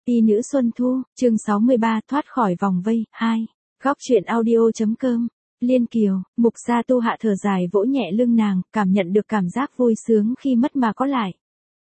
Ti nữ Xuân Thu, chương 63, thoát khỏi vòng vây, 2. Góc truyện audio.com. Liên Kiều, Mục Gia Tu hạ thở dài vỗ nhẹ lưng nàng, cảm nhận được cảm giác vui sướng khi mất mà có lại.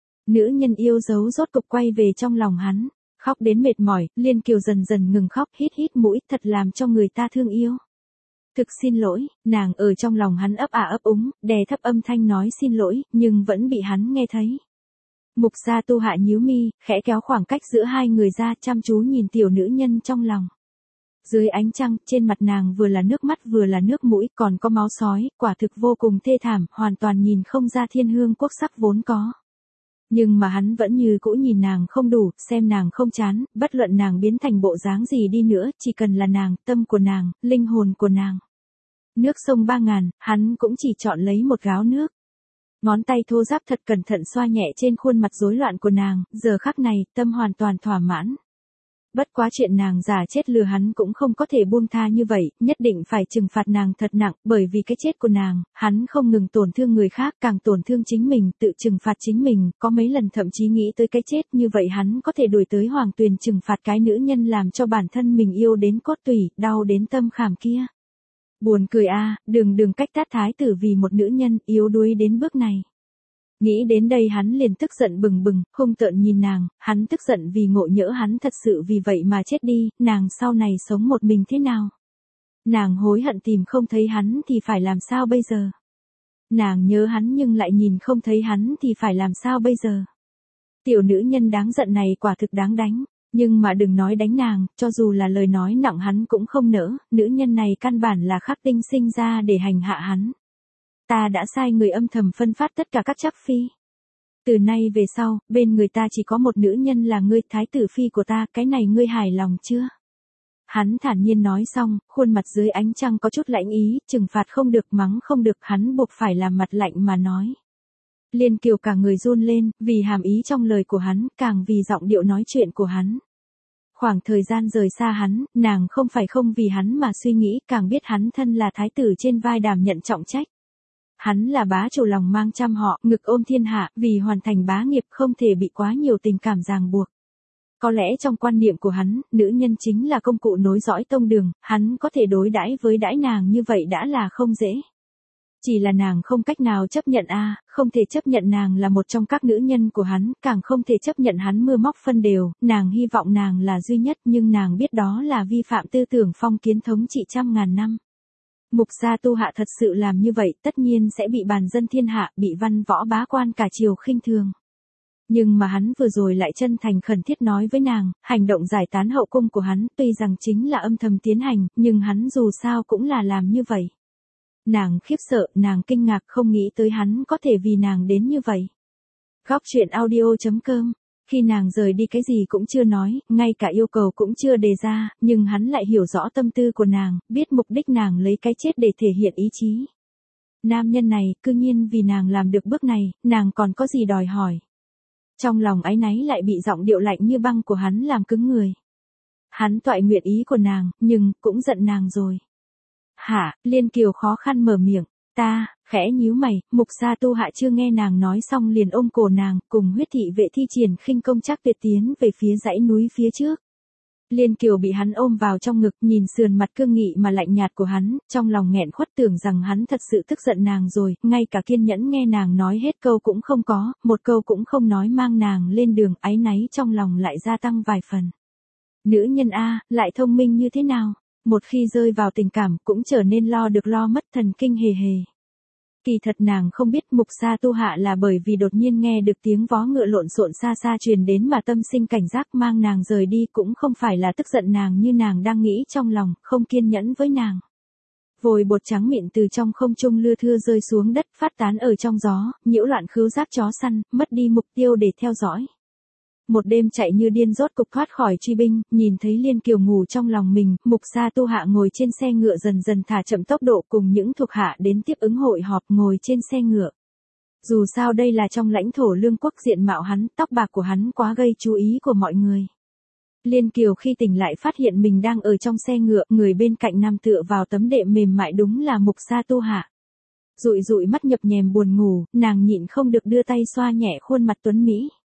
Nữ nhân yêu dấu rốt cục quay về trong lòng hắn, khóc đến mệt mỏi, Liên Kiều dần dần ngừng khóc, hít hít mũi, thật làm cho người ta thương yêu. Thực xin lỗi, nàng ở trong lòng hắn ấp ấp úng, đè thấp âm thanh nói xin lỗi, nhưng vẫn bị hắn nghe thấy. Mục Gia Tu hạ nhíu mi, khẽ kéo khoảng cách giữa hai người ra, chăm chú nhìn tiểu nữ nhân trong lòng. Dưới ánh trăng, trên mặt nàng vừa là nước mắt vừa là nước mũi, còn có máu sói, quả thực vô cùng thê thảm, hoàn toàn nhìn không ra thiên hương quốc sắc vốn có. Nhưng mà hắn vẫn như cũ nhìn nàng không đủ, xem nàng không chán, bất luận nàng biến thành bộ dáng gì đi nữa, chỉ cần là nàng, tâm của nàng, linh hồn của nàng. Nước sông 3000, hắn cũng chỉ chọn lấy một gáo nước. Ngón tay thô ráp thật cẩn thận xoa nhẹ trên khuôn mặt rối loạn của nàng, giờ khắc này, tâm hoàn toàn thỏa mãn. Bất quá chuyện nàng giả chết lừa hắn cũng không có thể buông tha như vậy, nhất định phải trừng phạt nàng thật nặng, bởi vì cái chết của nàng, hắn không ngừng tổn thương người khác, càng tổn thương chính mình, tự trừng phạt chính mình, có mấy lần thậm chí nghĩ tới cái chết, như vậy hắn có thể đuổi tới Hoàng Tuyền trừng phạt cái nữ nhân làm cho bản thân mình yêu đến cốt tủy, đau đến tâm khảm kia. Buồn cười a, đường cách tát thái tử vì một nữ nhân, yếu đuối đến bước này. Nghĩ đến đây hắn liền tức giận bừng bừng, hung tợn nhìn nàng, hắn tức giận vì ngộ nhỡ hắn thật sự vì vậy mà chết đi, nàng sau này sống một mình thế nào? Nàng hối hận tìm không thấy hắn thì phải làm sao bây giờ? Nàng nhớ hắn nhưng lại nhìn không thấy hắn thì phải làm sao bây giờ? Tiểu nữ nhân đáng giận này quả thực đáng đánh, nhưng mà đừng nói đánh nàng, cho dù là lời nói nặng hắn cũng không nỡ, nữ nhân này căn bản là khắc tinh sinh ra để hành hạ hắn. Ta đã sai người âm thầm phân phát tất cả các trác phi. Từ nay về sau, bên người ta chỉ có một nữ nhân là ngươi, thái tử phi của ta, cái này ngươi hài lòng chưa? Hắn thản nhiên nói xong, khuôn mặt dưới ánh trăng có chút lạnh ý, trừng phạt không được, mắng không được, hắn buộc phải làm mặt lạnh mà nói. Liên Kiều cả người run lên, vì hàm ý trong lời của hắn, càng vì giọng điệu nói chuyện của hắn. Khoảng thời gian rời xa hắn, nàng không phải không vì hắn mà suy nghĩ, càng biết hắn thân là thái tử trên vai đảm nhận trọng trách. Hắn là bá chủ lòng mang trăm họ, ngực ôm thiên hạ, vì hoàn thành bá nghiệp không thể bị quá nhiều tình cảm ràng buộc. Có lẽ trong quan niệm của hắn, nữ nhân chính là công cụ nối dõi tông đường, hắn có thể đối đãi với đãi nàng như vậy đã là không dễ. Chỉ là nàng không cách nào chấp nhận không thể chấp nhận nàng là một trong các nữ nhân của hắn, càng không thể chấp nhận hắn mưa móc phân đều, nàng hy vọng nàng là duy nhất nhưng nàng biết đó là vi phạm tư tưởng phong kiến thống trị trăm ngàn năm. Mục Gia Tu hạ thật sự làm như vậy, tất nhiên sẽ bị bàn dân thiên hạ, bị văn võ bá quan cả triều khinh thường. Nhưng mà hắn vừa rồi lại chân thành khẩn thiết nói với nàng, hành động giải tán hậu cung của hắn, tuy rằng chính là âm thầm tiến hành, nhưng hắn dù sao cũng là làm như vậy. Nàng khiếp sợ, nàng kinh ngạc không nghĩ tới hắn có thể vì nàng đến như vậy. Góc truyện audio.com. Khi nàng rời đi cái gì cũng chưa nói, ngay cả yêu cầu cũng chưa đề ra, nhưng hắn lại hiểu rõ tâm tư của nàng, biết mục đích nàng lấy cái chết để thể hiện ý chí. Nam nhân này, cư nhiên vì nàng làm được bước này, nàng còn có gì đòi hỏi. Trong lòng áy náy lại bị giọng điệu lạnh như băng của hắn làm cứng người. Hắn toại nguyện ý của nàng, nhưng, cũng giận nàng rồi. Hả, Liên Kiều khó khăn mở miệng, ta, khẽ nhíu mày, Mục Gia Tu hạ chưa nghe nàng nói xong liền ôm cổ nàng, cùng huyết thị vệ thi triển khinh công chắc tuyệt tiến về phía dãy núi phía trước. Liên Kiều bị hắn ôm vào trong ngực, nhìn sườn mặt cương nghị mà lạnh nhạt của hắn, trong lòng nghẹn khuất tưởng rằng hắn thật sự tức giận nàng rồi, ngay cả kiên nhẫn nghe nàng nói hết câu cũng không có, một câu cũng không nói mang nàng lên đường, áy náy trong lòng lại gia tăng vài phần. Nữ nhân lại thông minh như thế nào? Một khi rơi vào tình cảm cũng trở nên lo được lo mất, thần kinh hề hề. Kỳ thật nàng không biết Mục Gia Tu hạ là bởi vì đột nhiên nghe được tiếng vó ngựa lộn xộn xa xa truyền đến mà tâm sinh cảnh giác mang nàng rời đi, cũng không phải là tức giận nàng như nàng đang nghĩ trong lòng, không kiên nhẫn với nàng. Vồi bột trắng mịn từ trong không trung lưa thưa rơi xuống đất, phát tán ở trong gió, nhiễu loạn khứu giác chó săn, mất đi mục tiêu để theo dõi. Một đêm chạy như điên rốt cục thoát khỏi truy binh, nhìn thấy Liên Kiều ngủ trong lòng mình, Mục Gia Tu hạ ngồi trên xe ngựa dần dần thả chậm tốc độ cùng những thuộc hạ đến tiếp ứng hội họp ngồi trên xe ngựa. Dù sao đây là trong lãnh thổ lương quốc, diện mạo hắn, tóc bạc của hắn quá gây chú ý của mọi người. Liên Kiều khi tỉnh lại phát hiện mình đang ở trong xe ngựa, người bên cạnh nằm tựa vào tấm đệm mềm mại đúng là Mục Gia Tu hạ. Dụi dụi mắt nhập nhèm buồn ngủ, nàng nhịn không được đưa tay xoa nhẹ khuôn mặt tuấn mỹ.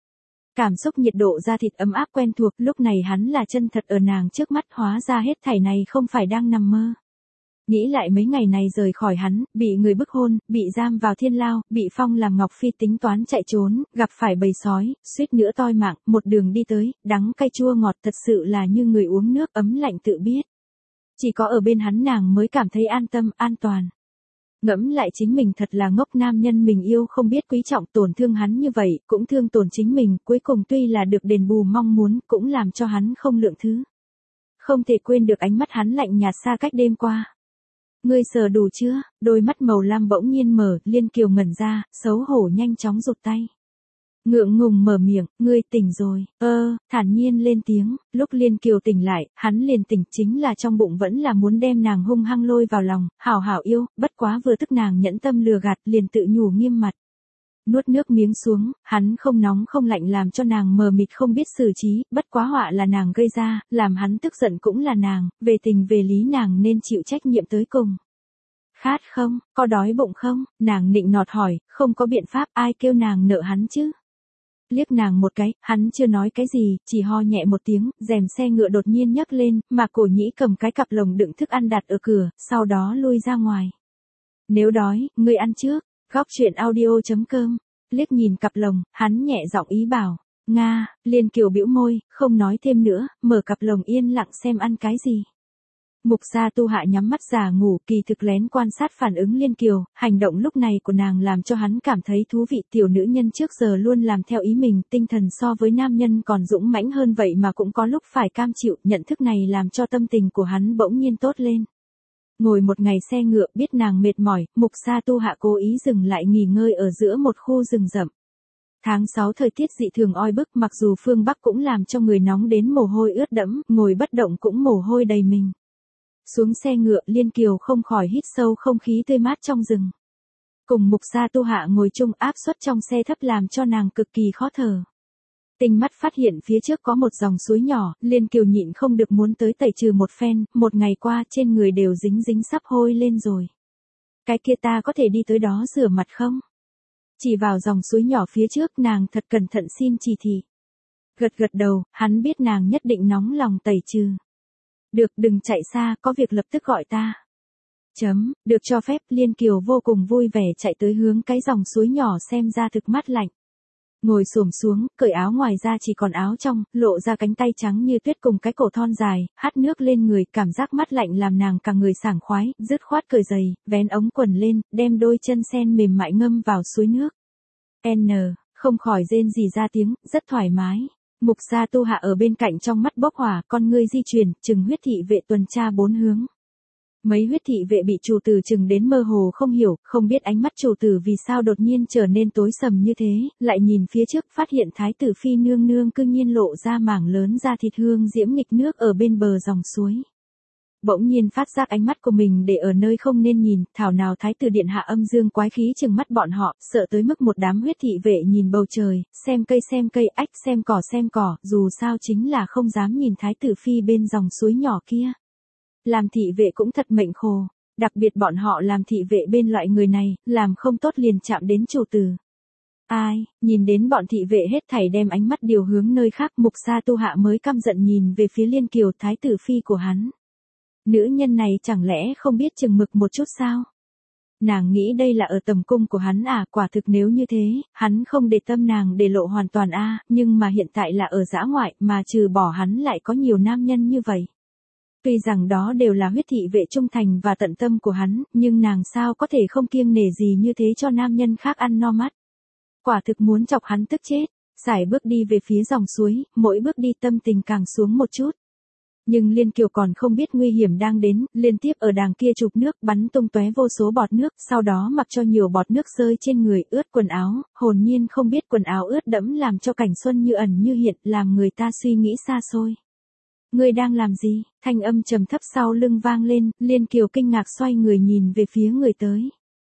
Cảm xúc nhiệt độ da thịt ấm áp quen thuộc, lúc này hắn là chân thật ở nàng trước mắt, hóa ra hết thảy này không phải đang nằm mơ. Nghĩ lại mấy ngày này rời khỏi hắn, bị người bức hôn, bị giam vào thiên lao, bị Phong làm Ngọc Phi tính toán chạy trốn, gặp phải bầy sói, suýt nữa toi mạng, một đường đi tới, đắng cay chua ngọt thật sự là như người uống nước ấm lạnh tự biết. Chỉ có ở bên hắn nàng mới cảm thấy an tâm, an toàn. Ngẫm lại chính mình thật là ngốc, nam nhân mình yêu không biết quý trọng, tổn thương hắn như vậy, cũng thương tổn chính mình, cuối cùng tuy là được đền bù mong muốn, cũng làm cho hắn không lượng thứ. Không thể quên được ánh mắt hắn lạnh nhạt xa cách đêm qua. Ngươi sờ đủ chưa? Đôi mắt màu lam bỗng nhiên mở, Liên Kiều ngẩn ra, xấu hổ nhanh chóng rụt tay. Ngượng ngùng mở miệng, ngươi tỉnh rồi, thản nhiên lên tiếng, lúc Liên Kiều tỉnh lại, hắn liền tỉnh, chính là trong bụng vẫn là muốn đem nàng hung hăng lôi vào lòng, hảo hảo yêu, bất quá vừa tức nàng nhẫn tâm lừa gạt, liền tự nhủ nghiêm mặt. Nuốt nước miếng xuống, hắn không nóng không lạnh làm cho nàng mờ mịt không biết xử trí, bất quá họa là nàng gây ra, làm hắn tức giận cũng là nàng, về tình về lý nàng nên chịu trách nhiệm tới cùng. Khát không, có đói bụng không, nàng nịnh nọt hỏi, không có biện pháp, ai kêu nàng nợ hắn chứ. Liếc nàng một cái, hắn chưa nói cái gì, chỉ ho nhẹ một tiếng, rèm xe ngựa đột nhiên nhấc lên, mà Cổ Nhĩ cầm cái cặp lồng đựng thức ăn đặt ở cửa, sau đó lui ra ngoài. Nếu đói, ngươi ăn trước. Góc chuyện audio.com, liếc nhìn cặp lồng, hắn nhẹ giọng ý bảo, Nga, Liên Kiều bĩu môi, không nói thêm nữa, mở cặp lồng yên lặng xem ăn cái gì. Mục Gia Tu Hạ nhắm mắt giả ngủ, kỳ thực lén quan sát phản ứng Liên Kiều, hành động lúc này của nàng làm cho hắn cảm thấy thú vị, tiểu nữ nhân trước giờ luôn làm theo ý mình, tinh thần so với nam nhân còn dũng mãnh hơn vậy mà cũng có lúc phải cam chịu, nhận thức này làm cho tâm tình của hắn bỗng nhiên tốt lên. Ngồi một ngày xe ngựa, biết nàng mệt mỏi, Mục Gia Tu Hạ cố ý dừng lại nghỉ ngơi ở giữa một khu rừng rậm. Tháng 6 thời tiết dị thường oi bức, mặc dù phương Bắc cũng làm cho người nóng đến mồ hôi ướt đẫm, ngồi bất động cũng mồ hôi đầy mình. Xuống xe ngựa, Liên Kiều không khỏi hít sâu không khí tươi mát trong rừng. Cùng Mục Gia Tu Hạ ngồi chung, áp suất trong xe thấp làm cho nàng cực kỳ khó thở. Tinh mắt phát hiện phía trước có một dòng suối nhỏ, Liên Kiều nhịn không được muốn tới tẩy trừ một phen, một ngày qua trên người đều dính dính sắp hôi lên rồi. Cái kia ta có thể đi tới đó rửa mặt không? Chỉ vào dòng suối nhỏ phía trước, nàng thật cẩn thận xin chỉ thị. Gật gật đầu, hắn biết nàng nhất định nóng lòng tẩy trừ. Được, đừng chạy xa, có việc lập tức gọi ta. Được cho phép, Liên Kiều vô cùng vui vẻ chạy tới hướng cái dòng suối nhỏ xem ra thực mát lạnh. Ngồi xổm xuống, cởi áo ngoài ra chỉ còn áo trong, lộ ra cánh tay trắng như tuyết cùng cái cổ thon dài, hắt nước lên người, cảm giác mát lạnh làm nàng cả người sảng khoái, dứt khoát cởi giày, vén ống quần lên, đem đôi chân sen mềm mại ngâm vào suối nước. Không khỏi rên rỉ ra tiếng, rất thoải mái. Mục Gia Tu Hạ ở bên cạnh trong mắt bốc hỏa, con ngươi di chuyển, chừng huyết thị vệ tuần tra bốn hướng. Mấy huyết thị vệ bị chủ tử chừng đến mơ hồ không hiểu, không biết ánh mắt chủ tử vì sao đột nhiên trở nên tối sầm như thế, lại nhìn phía trước phát hiện thái tử phi nương nương cư nhiên lộ ra mảng lớn da thịt hương diễm nghịch nước ở bên bờ dòng suối. Bỗng nhiên phát giác ánh mắt của mình để ở nơi không nên nhìn, thảo nào thái tử điện hạ âm dương quái khí chừng mắt bọn họ, sợ tới mức một đám huyết thị vệ nhìn bầu trời, xem cây, ách xem cỏ, dù sao chính là không dám nhìn thái tử phi bên dòng suối nhỏ kia. Làm thị vệ cũng thật mệnh khổ, đặc biệt bọn họ làm thị vệ bên loại người này, làm không tốt liền chạm đến chủ tử. Ai, nhìn đến bọn thị vệ hết thảy đem ánh mắt điều hướng nơi khác, Mục Gia Tu Hạ mới căm giận nhìn về phía Liên Kiều, thái tử phi của hắn. Nữ nhân này chẳng lẽ không biết chừng mực một chút sao? Nàng nghĩ đây là ở tầm cung của hắn à, quả thực nếu như thế, hắn không để tâm nàng để lộ hoàn toàn a, nhưng mà hiện tại là ở dã ngoại, mà trừ bỏ hắn lại có nhiều nam nhân như vậy. Tuy rằng đó đều là huyết thị vệ trung thành và tận tâm của hắn, nhưng nàng sao có thể không kiêng nể gì như thế cho nam nhân khác ăn no mắt. Quả thực muốn chọc hắn tức chết, sải bước đi về phía dòng suối, mỗi bước đi tâm tình càng xuống một chút. Nhưng Liên Kiều còn không biết nguy hiểm đang đến, liên tiếp ở đàng kia chụp nước, bắn tung tóe vô số bọt nước, sau đó mặc cho nhiều bọt nước rơi trên người, ướt quần áo, hồn nhiên không biết quần áo ướt đẫm làm cho cảnh xuân như ẩn như hiện, làm người ta suy nghĩ xa xôi. Ngươi đang làm gì? Thanh âm trầm thấp sau lưng vang lên, Liên Kiều kinh ngạc xoay người nhìn về phía người tới.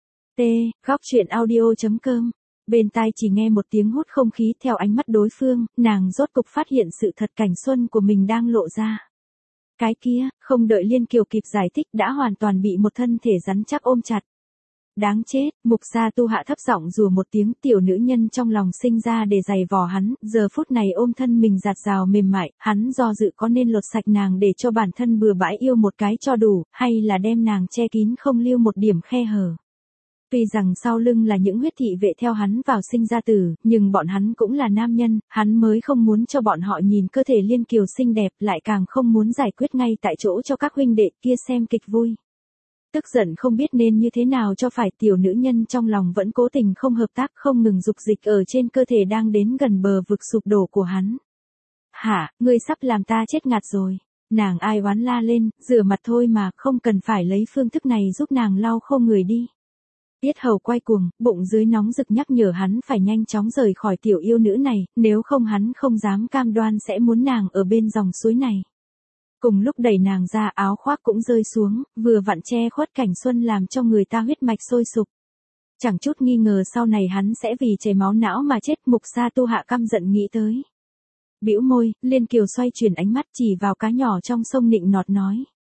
Góc chuyện audio.com. Bên tai chỉ nghe một tiếng hút không khí, theo ánh mắt đối phương, nàng rốt cục phát hiện sự thật, cảnh xuân của mình đang lộ ra. Cái kia, không đợi Liên Kiều kịp giải thích đã hoàn toàn bị một thân thể rắn chắc ôm chặt. Đáng chết, Mục Gia Tu Hạ thấp giọng rủa một tiếng, tiểu nữ nhân trong lòng sinh ra để giày vò hắn, giờ phút này ôm thân mình giạt rào mềm mại, hắn do dự có nên lột sạch nàng để cho bản thân bừa bãi yêu một cái cho đủ, hay là đem nàng che kín không lưu một điểm khe hở. Tuy rằng sau lưng là những huyết thị vệ theo hắn vào sinh ra tử, nhưng bọn hắn cũng là nam nhân, hắn mới không muốn cho bọn họ nhìn cơ thể Liên Kiều xinh đẹp, lại càng không muốn giải quyết ngay tại chỗ cho các huynh đệ kia xem kịch vui. Tức giận không biết nên như thế nào cho phải, tiểu nữ nhân trong lòng vẫn cố tình không hợp tác, không ngừng dục dịch ở trên cơ thể đang đến gần bờ vực sụp đổ của hắn. Hả, ngươi sắp làm ta chết ngạt rồi. Nàng ai oán la lên, rửa mặt thôi mà, không cần phải lấy phương thức này giúp nàng lau khô người đi. Tiết Hầu quay cuồng, bụng dưới nóng rực nhắc nhở hắn phải nhanh chóng rời khỏi tiểu yêu nữ này, nếu không hắn không dám cam đoan sẽ muốn nàng ở bên dòng suối này. Cùng lúc đẩy nàng ra, áo khoác cũng rơi xuống, vừa vặn che khuất cảnh xuân làm cho người ta huyết mạch sôi sục. Chẳng chút nghi ngờ sau này hắn sẽ vì chảy máu não mà chết. Mục Gia Tu Hạ căm giận nghĩ tới. Bĩu môi, Liên Kiều xoay chuyển ánh mắt chỉ vào cá nhỏ trong sông nịnh nọt nói.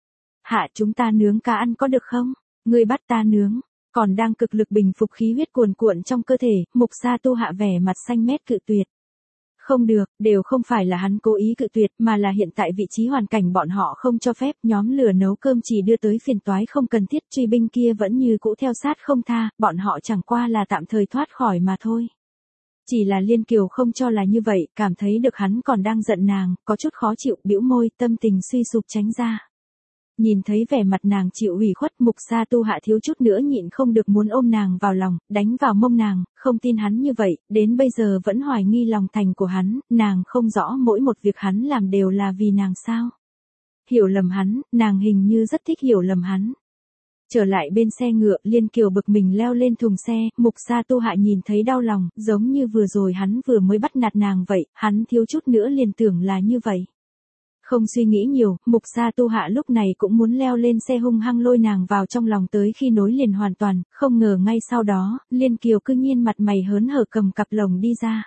Hạ, chúng ta nướng cá ăn có được không? Ngươi bắt ta nướng. Còn đang cực lực bình phục khí huyết cuồn cuộn trong cơ thể, Mục Gia Tu Hạ vẻ mặt xanh mét cự tuyệt. Không được, đều không phải là hắn cố ý cự tuyệt, mà là hiện tại vị trí hoàn cảnh bọn họ không cho phép, nhóm lửa nấu cơm chỉ đưa tới phiền toái không cần thiết, truy binh kia vẫn như cũ theo sát không tha, bọn họ chẳng qua là tạm thời thoát khỏi mà thôi. Chỉ là Liên Kiều không cho là như vậy, cảm thấy được hắn còn đang giận nàng, có chút khó chịu, bĩu môi, tâm tình suy sụp tránh ra. Nhìn thấy vẻ mặt nàng chịu ủy khuất, Mục Gia Tu Hạ thiếu chút nữa nhịn không được muốn ôm nàng vào lòng, đánh vào mông nàng, không tin hắn như vậy, đến bây giờ vẫn hoài nghi lòng thành của hắn, nàng không rõ mỗi một việc hắn làm đều là vì nàng sao. Hiểu lầm hắn, nàng hình như rất thích hiểu lầm hắn. Trở lại bên xe ngựa, Liên Kiều bực mình leo lên thùng xe, Mục Gia Tu Hạ nhìn thấy đau lòng, giống như vừa rồi hắn vừa mới bắt nạt nàng vậy, hắn thiếu chút nữa liền tưởng là như vậy. Không suy nghĩ nhiều, Mục Gia Tu Hạ lúc này cũng muốn leo lên xe hung hăng lôi nàng vào trong lòng tới khi nối liền hoàn toàn, không ngờ ngay sau đó, Liên Kiều cư nhiên mặt mày hớn hở cầm cặp lồng đi ra.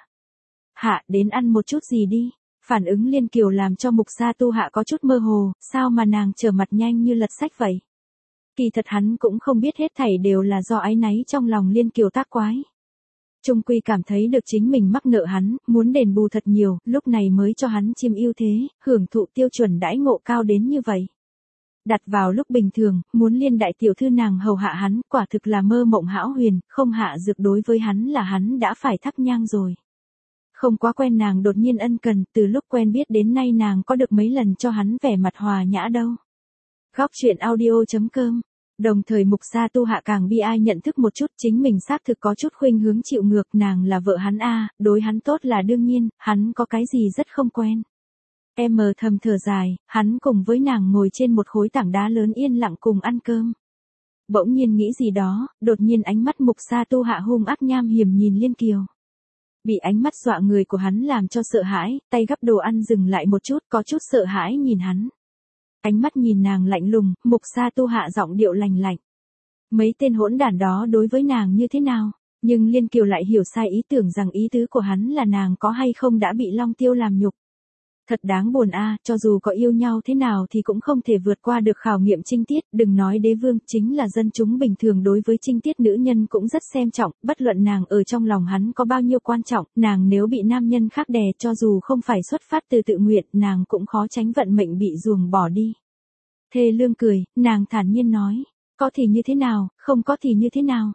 Hạ, đến ăn một chút gì đi. Phản ứng Liên Kiều làm cho Mục Gia Tu Hạ có chút mơ hồ, sao mà nàng trở mặt nhanh như lật sách vậy. Kỳ thật hắn cũng không biết hết thảy đều là do áy náy trong lòng Liên Kiều tác quái. Trung quy cảm thấy được chính mình mắc nợ hắn, muốn đền bù thật nhiều, lúc này mới cho hắn chiêm ưu thế, hưởng thụ tiêu chuẩn đãi ngộ cao đến như vậy. Đặt vào lúc bình thường, muốn Liên đại tiểu thư nàng hầu hạ hắn, quả thực là mơ mộng hão huyền, không hạ dược đối với hắn là hắn đã phải thắp nhang rồi. Không quá quen nàng đột nhiên ân cần, từ lúc quen biết đến nay nàng có được mấy lần cho hắn vẻ mặt hòa nhã đâu. Góc truyện audio.com. Đồng thời Mục Gia Tu Hạ càng bi ai nhận thức một chút, chính mình xác thực có chút khuynh hướng chịu ngược, nàng là vợ hắn a, đối hắn tốt là đương nhiên, hắn có cái gì rất không quen. Em mờ thầm thở dài, hắn cùng với nàng ngồi trên một khối tảng đá lớn yên lặng cùng ăn cơm. Bỗng nhiên nghĩ gì đó, đột nhiên ánh mắt Mục Gia Tu Hạ hung ác nham hiểm nhìn Liên Kiều. Bị ánh mắt dọa người của hắn làm cho sợ hãi, tay gắp đồ ăn dừng lại một chút, có chút sợ hãi nhìn hắn. Ánh mắt nhìn nàng lạnh lùng, Mục Gia Tu Hạ giọng điệu lành lạnh. Mấy tên hỗn đản đó đối với nàng như thế nào? Nhưng Liên Kiều lại hiểu sai ý tưởng rằng ý tứ của hắn là nàng có hay không đã bị Long Tiêu làm nhục. Thật đáng buồn a, cho dù có yêu nhau thế nào thì cũng không thể vượt qua được khảo nghiệm trinh tiết, đừng nói đế vương, chính là dân chúng bình thường đối với trinh tiết nữ nhân cũng rất xem trọng, bất luận nàng ở trong lòng hắn có bao nhiêu quan trọng, nàng nếu bị nam nhân khác đè cho dù không phải xuất phát từ tự nguyện, nàng cũng khó tránh vận mệnh bị ruồng bỏ đi. Thê Lương cười, nàng thản nhiên nói, có thì như thế nào, không có thì như thế nào.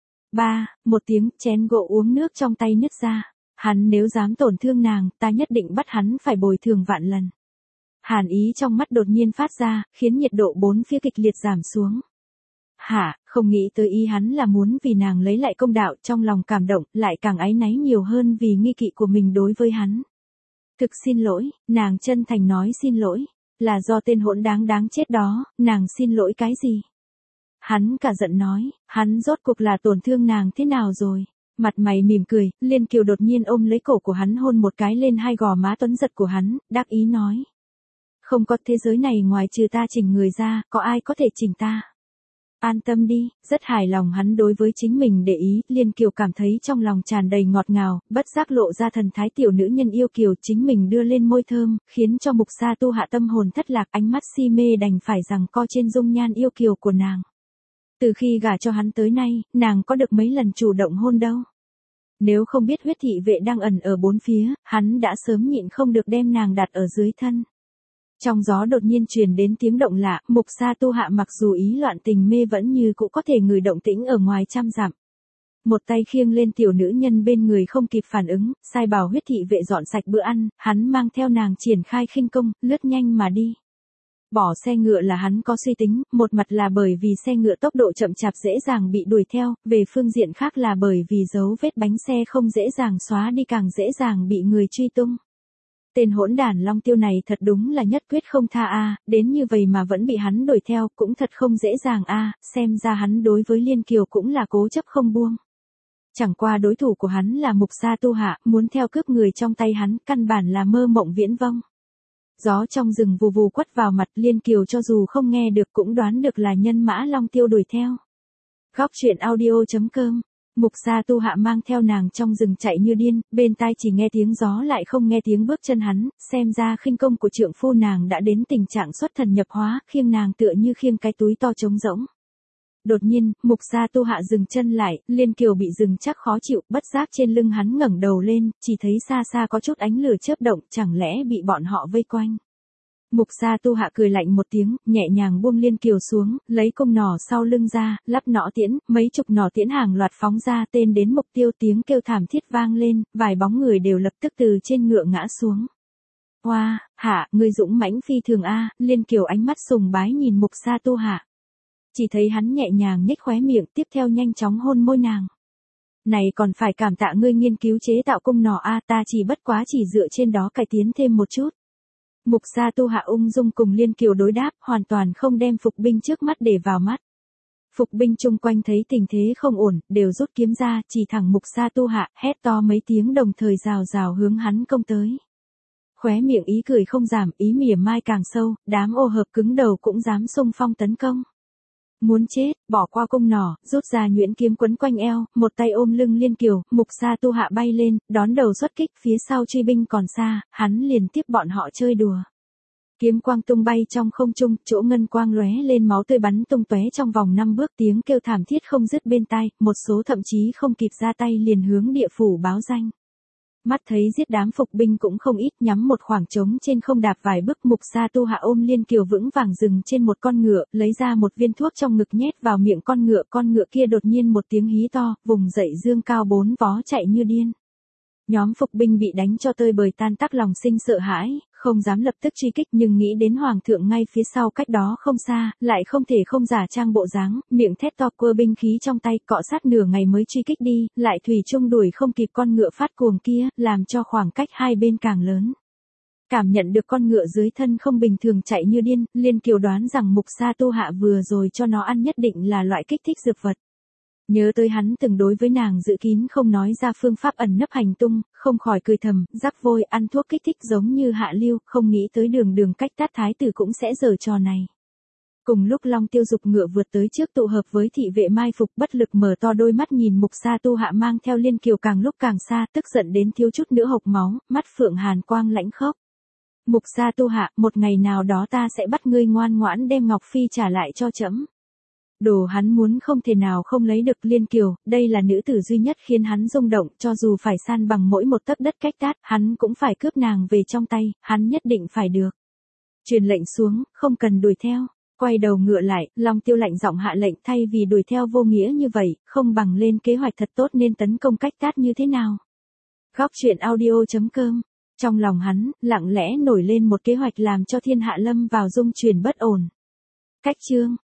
Một tiếng, chén gỗ uống nước trong tay nứt ra. Hắn nếu dám tổn thương nàng, ta nhất định bắt hắn phải bồi thường vạn lần. Hàn ý trong mắt đột nhiên phát ra, khiến nhiệt độ bốn phía kịch liệt giảm xuống. Hả, không nghĩ tới ý hắn là muốn vì nàng lấy lại công đạo, trong lòng cảm động, lại càng áy náy nhiều hơn vì nghi kỵ của mình đối với hắn. Thực xin lỗi, nàng chân thành nói xin lỗi, là do tên hỗn đáng chết đó, nàng xin lỗi cái gì? Hắn cả giận nói, hắn rốt cuộc là tổn thương nàng thế nào rồi? Mặt mày mỉm cười, Liên Kiều đột nhiên ôm lấy cổ của hắn hôn một cái lên hai gò má tuấn giật của hắn, đắc ý nói. Không có thế giới này ngoài trừ ta chỉnh người ra, có ai có thể chỉnh ta. An tâm đi, rất hài lòng hắn đối với chính mình để ý, Liên Kiều cảm thấy trong lòng tràn đầy ngọt ngào, bất giác lộ ra thần thái tiểu nữ nhân yêu kiều chính mình đưa lên môi thơm, khiến cho Mục Gia Tu Hạ tâm hồn thất lạc, ánh mắt si mê đành phải rằng co trên dung nhan yêu kiều của nàng. Từ khi gả cho hắn tới nay, nàng có được mấy lần chủ động hôn đâu. Nếu không biết huyết thị vệ đang ẩn ở bốn phía, hắn đã sớm nhịn không được đem nàng đặt ở dưới thân. Trong gió đột nhiên truyền đến tiếng động lạ, Mục Sa Tu Hạ mặc dù ý loạn tình mê vẫn như cũng có thể ngửi động tĩnh ở ngoài trăm dặm. Một tay khiêng lên tiểu nữ nhân bên người không kịp phản ứng, sai bảo huyết thị vệ dọn sạch bữa ăn, hắn mang theo nàng triển khai khinh công, lướt nhanh mà đi. Bỏ xe ngựa là hắn có suy tính, một mặt là bởi vì xe ngựa tốc độ chậm chạp dễ dàng bị đuổi theo, về phương diện khác là bởi vì dấu vết bánh xe không dễ dàng xóa đi càng dễ dàng bị người truy tung. Tên hỗn đản Long Tiêu này thật đúng là nhất quyết không tha a, đến như vậy mà vẫn bị hắn đuổi theo, cũng thật không dễ dàng a, xem ra hắn đối với Liên Kiều cũng là cố chấp không buông. Chẳng qua đối thủ của hắn là Mục Sa Tu Hạ, muốn theo cướp người trong tay hắn, căn bản là mơ mộng viễn vông. Gió trong rừng vù vù quất vào mặt, Liên Kiều cho dù không nghe được cũng đoán được là nhân mã Long Tiêu đuổi theo. Góc truyện audio.com. Mục Sa Tu Hạ mang theo nàng trong rừng chạy như điên, bên tai chỉ nghe tiếng gió lại không nghe tiếng bước chân hắn, xem ra khinh công của trượng phu nàng đã đến tình trạng xuất thần nhập hóa, khiêng nàng tựa như khiêng cái túi to trống rỗng. Đột nhiên, Mục Sa Tu Hạ dừng chân lại, Liên Kiều bị dừng chắc khó chịu, bất giác trên lưng hắn ngẩng đầu lên, chỉ thấy xa xa có chút ánh lửa chớp động, chẳng lẽ bị bọn họ vây quanh. Mục Sa Tu Hạ cười lạnh một tiếng, nhẹ nhàng buông Liên Kiều xuống, lấy cung nỏ sau lưng ra, lắp nỏ tiễn, mấy chục nỏ tiễn hàng loạt phóng ra, tên đến mục tiêu, tiếng kêu thảm thiết vang lên, vài bóng người đều lập tức từ trên ngựa ngã xuống. Hoa, hạ, người dũng mãnh phi thường a, Liên Kiều ánh mắt sùng bái nhìn Mục Sa Tu Hạ. Chỉ thấy hắn nhẹ nhàng nhếch khóe miệng, tiếp theo nhanh chóng hôn môi nàng. Này còn phải cảm tạ ngươi nghiên cứu chế tạo cung nỏ a, ta chỉ bất quá chỉ dựa trên đó cải tiến thêm một chút. Mục Sa Tu Hạ ung dung cùng Liên Kiều đối đáp, hoàn toàn không đem phục binh trước mắt để vào mắt. Phục binh chung quanh thấy tình thế không ổn, đều rút kiếm ra, chỉ thẳng Mục Sa Tu Hạ, hét to mấy tiếng đồng thời rào rào hướng hắn công tới. Khóe miệng ý cười không giảm, ý mỉa mai càng sâu, đám ô hợp cứng đầu cũng dám xung phong tấn công. Muốn chết, bỏ qua cung nỏ, rút ra nhuyễn kiếm quấn quanh eo, một tay ôm lưng Liên Kiều, Mục Sa Tu Hạ bay lên, đón đầu xuất kích, phía sau truy binh còn xa, hắn liền tiếp bọn họ chơi đùa. Kiếm quang tung bay trong không trung, chỗ ngân quang lóe lên máu tươi bắn tung tóe trong vòng 5 bước, tiếng kêu thảm thiết không dứt bên tai, một số thậm chí không kịp ra tay liền hướng địa phủ báo danh. Mắt thấy giết đám phục binh cũng không ít, nhắm một khoảng trống trên không đạp vài bước, Mục Sa Tu Hạ ôm Liên Kiều vững vàng dừng trên một con ngựa, lấy ra một viên thuốc trong ngực nhét vào miệng con ngựa kia đột nhiên một tiếng hí to, vùng dậy dương cao bốn vó chạy như điên. Nhóm phục binh bị đánh cho tơi bời tan tác lòng sinh sợ hãi, không dám lập tức truy kích nhưng nghĩ đến hoàng thượng ngay phía sau cách đó không xa, lại không thể không giả trang bộ dáng, miệng thét to quơ binh khí trong tay cọ sát nửa ngày mới truy kích đi, lại thủy chung đuổi không kịp con ngựa phát cuồng kia, làm cho khoảng cách hai bên càng lớn. Cảm nhận được con ngựa dưới thân không bình thường chạy như điên, Liên Kiều đoán rằng Mục Sa Tu Hạ vừa rồi cho nó ăn nhất định là loại kích thích dược vật. Nhớ tới hắn từng đối với nàng giữ kín không nói ra phương pháp ẩn nấp hành tung, không khỏi cười thầm, rắc vôi ăn thuốc kích thích giống như hạ lưu, không nghĩ tới đường cách tát thái tử cũng sẽ giở trò này. Cùng lúc Long Tiêu dục ngựa vượt tới trước tụ hợp với thị vệ mai phục, bất lực mở to đôi mắt nhìn Mục Sa Tu Hạ mang theo Liên Kiều càng lúc càng xa, tức giận đến thiếu chút nữa hộc máu, mắt phượng hàn quang lãnh khốc. Mục Sa Tu Hạ, một ngày nào đó ta sẽ bắt ngươi ngoan ngoãn đem Ngọc Phi trả lại cho trẫm. Đồ hắn muốn không thể nào không lấy được Liên Kiều, đây là nữ tử duy nhất khiến hắn rung động, cho dù phải san bằng mỗi một tấc đất cách tát, hắn cũng phải cướp nàng về trong tay, hắn nhất định phải được. Truyền lệnh xuống, không cần đuổi theo. Quay đầu ngựa lại, Long Tiêu lạnh giọng hạ lệnh, thay vì đuổi theo vô nghĩa như vậy, không bằng lên kế hoạch thật tốt nên tấn công cách tát như thế nào. Góc truyện audio.com. Trong lòng hắn, lặng lẽ nổi lên một kế hoạch làm cho thiên hạ lâm vào dung chuyển bất ổn. Cách chương